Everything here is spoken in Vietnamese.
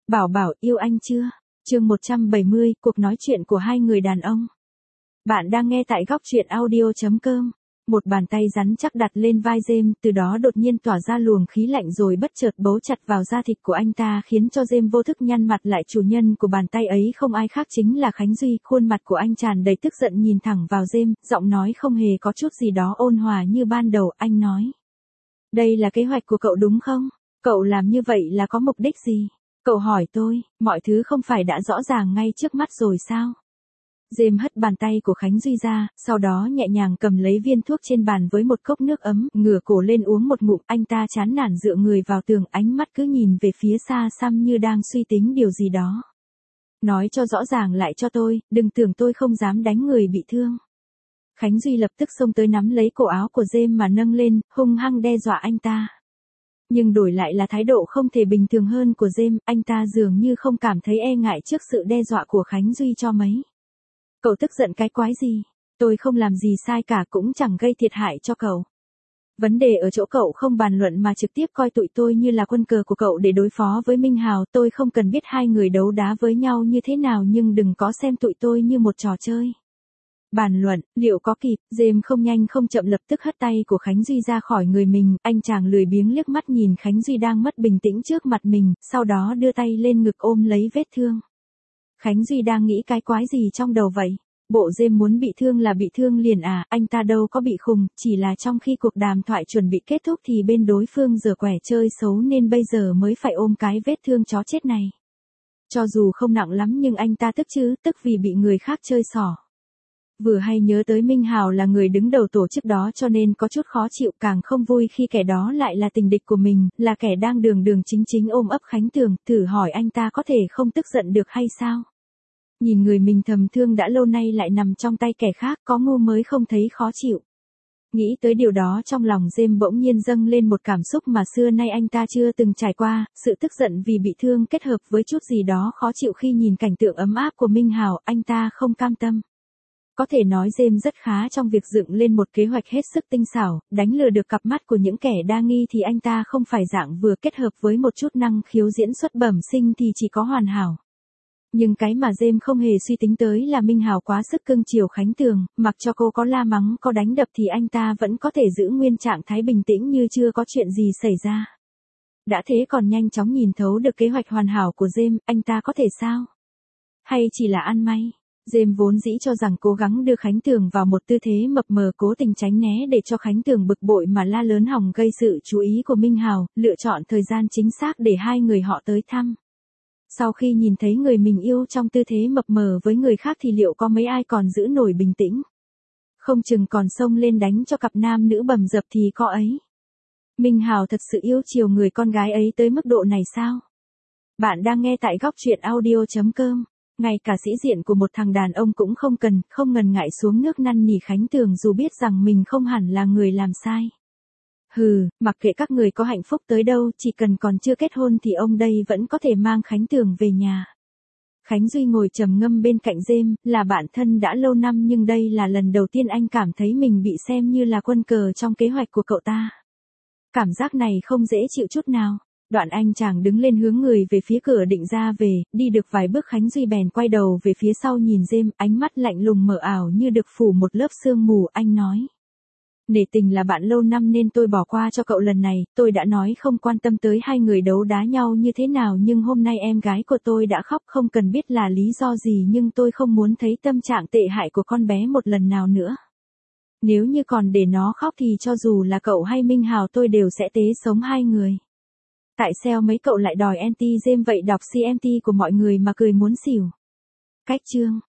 Bảo Bảo yêu anh chưa? Chương 170, cuộc nói chuyện của hai người đàn ông. Bạn đang nghe tại góc truyện audio.com. Một bàn tay rắn chắc đặt lên vai James, từ đó đột nhiên tỏa ra luồng khí lạnh rồi bất chợt bấu chặt vào da thịt của anh ta, khiến cho James vô thức nhăn mặt lại. Chủ nhân của bàn tay ấy không ai khác chính là Khánh Duy. Khuôn mặt của anh tràn đầy tức giận nhìn thẳng vào James, giọng nói không hề có chút gì đó ôn hòa như ban đầu. Anh nói: đây là kế hoạch của cậu đúng không? Cậu làm như vậy là có mục đích gì? Cậu hỏi tôi, mọi thứ không phải đã rõ ràng ngay trước mắt rồi sao? James hất bàn tay của Khánh Duy ra, sau đó nhẹ nhàng cầm lấy viên thuốc trên bàn với một cốc nước ấm, ngửa cổ lên uống một ngụm. Anh ta chán nản dựa người vào tường, ánh mắt cứ nhìn về phía xa xăm như đang suy tính điều gì đó. Nói cho rõ ràng lại cho tôi, đừng tưởng tôi không dám đánh người bị thương. Khánh Duy lập tức xông tới nắm lấy cổ áo của James mà nâng lên, hung hăng đe dọa anh ta. Nhưng đổi lại là thái độ không thể bình thường hơn của James, anh ta dường như không cảm thấy e ngại trước sự đe dọa của Khánh Duy cho mấy. Cậu tức giận cái quái gì? Tôi không làm gì sai cả, cũng chẳng gây thiệt hại cho cậu. Vấn đề ở chỗ cậu không bàn luận mà trực tiếp coi tụi tôi như là quân cờ của cậu để đối phó với Minh Hào. Tôi không cần biết hai người đấu đá với nhau như thế nào, nhưng đừng có xem tụi tôi như một trò chơi. Bàn luận, liệu có kịp? James không nhanh không chậm lập tức hất tay của Khánh Duy ra khỏi người mình. Anh chàng lười biếng liếc mắt nhìn Khánh Duy đang mất bình tĩnh trước mặt mình, sau đó đưa tay lên ngực ôm lấy vết thương. Khánh Duy đang nghĩ cái quái gì trong đầu vậy? Bộ James muốn bị thương là bị thương liền à? Anh ta đâu có bị khùng, chỉ là trong khi cuộc đàm thoại chuẩn bị kết thúc thì bên đối phương giở quẻ chơi xấu nên bây giờ mới phải ôm cái vết thương chó chết này. Cho dù không nặng lắm nhưng anh ta tức chứ, tức vì bị người khác chơi xỏ. Vừa hay nhớ tới Minh Hào là người đứng đầu tổ chức đó cho nên có chút khó chịu, càng không vui khi kẻ đó lại là tình địch của mình, là kẻ đang đường đường chính chính ôm ấp Khánh Tường. Thử hỏi anh ta có thể không tức giận được hay sao? Nhìn người mình thầm thương đã lâu nay lại nằm trong tay kẻ khác, có ngu mới không thấy khó chịu. Nghĩ tới điều đó trong lòng James bỗng nhiên dâng lên một cảm xúc mà xưa nay anh ta chưa từng trải qua, sự tức giận vì bị thương kết hợp với chút gì đó khó chịu khi nhìn cảnh tượng ấm áp của Minh Hào. Anh ta không cam tâm. Có thể nói James rất khá trong việc dựng lên một kế hoạch hết sức tinh xảo, đánh lừa được cặp mắt của những kẻ đa nghi thì anh ta không phải dạng vừa, kết hợp với một chút năng khiếu diễn xuất bẩm sinh thì chỉ có hoàn hảo. Nhưng cái mà James không hề suy tính tới là Minh Hào quá sức cưng chiều Khánh Tường, mặc cho cô có la mắng có đánh đập thì anh ta vẫn có thể giữ nguyên trạng thái bình tĩnh như chưa có chuyện gì xảy ra. Đã thế còn nhanh chóng nhìn thấu được kế hoạch hoàn hảo của James, anh ta có thể sao? Hay chỉ là ăn may? James vốn dĩ cho rằng cố gắng đưa Khánh Tường vào một tư thế mập mờ, cố tình tránh né để cho Khánh Tường bực bội mà la lớn hòng gây sự chú ý của Minh Hào, lựa chọn thời gian chính xác để hai người họ tới thăm. Sau khi nhìn thấy người mình yêu trong tư thế mập mờ với người khác thì liệu có mấy ai còn giữ nổi bình tĩnh? Không chừng còn xông lên đánh cho cặp nam nữ bầm dập thì có ấy. Minh Hào thật sự yêu chiều người con gái ấy tới mức độ này sao? Bạn đang nghe tại góc truyện audio.com. Ngay cả sĩ diện của một thằng đàn ông cũng không ngần ngại xuống nước năn nỉ Khánh Tường dù biết rằng mình không hẳn là người làm sai. Hừ, mặc kệ các người có hạnh phúc tới đâu, chỉ cần còn chưa kết hôn thì ông đây vẫn có thể mang Khánh Tường về nhà. Khánh Duy ngồi trầm ngâm bên cạnh James, là bạn thân đã lâu năm nhưng đây là lần đầu tiên anh cảm thấy mình bị xem như là quân cờ trong kế hoạch của cậu ta. Cảm giác này không dễ chịu chút nào. Đoạn anh chàng đứng lên hướng người về phía cửa định ra về, đi được vài bước Khánh Duy bèn quay đầu về phía sau nhìn James, ánh mắt lạnh lùng mờ ảo như được phủ một lớp sương mù. Anh nói: nể tình là bạn lâu năm nên tôi bỏ qua cho cậu lần này, tôi đã nói không quan tâm tới hai người đấu đá nhau như thế nào, nhưng hôm nay em gái của tôi đã khóc, không cần biết là lý do gì nhưng tôi không muốn thấy tâm trạng tệ hại của con bé một lần nào nữa. Nếu như còn để nó khóc thì cho dù là cậu hay Minh Hào tôi đều sẽ tế sống hai người. Tại sao mấy cậu lại đòi anti James vậy? Đọc CMT của mọi người mà cười muốn xỉu. Cách chương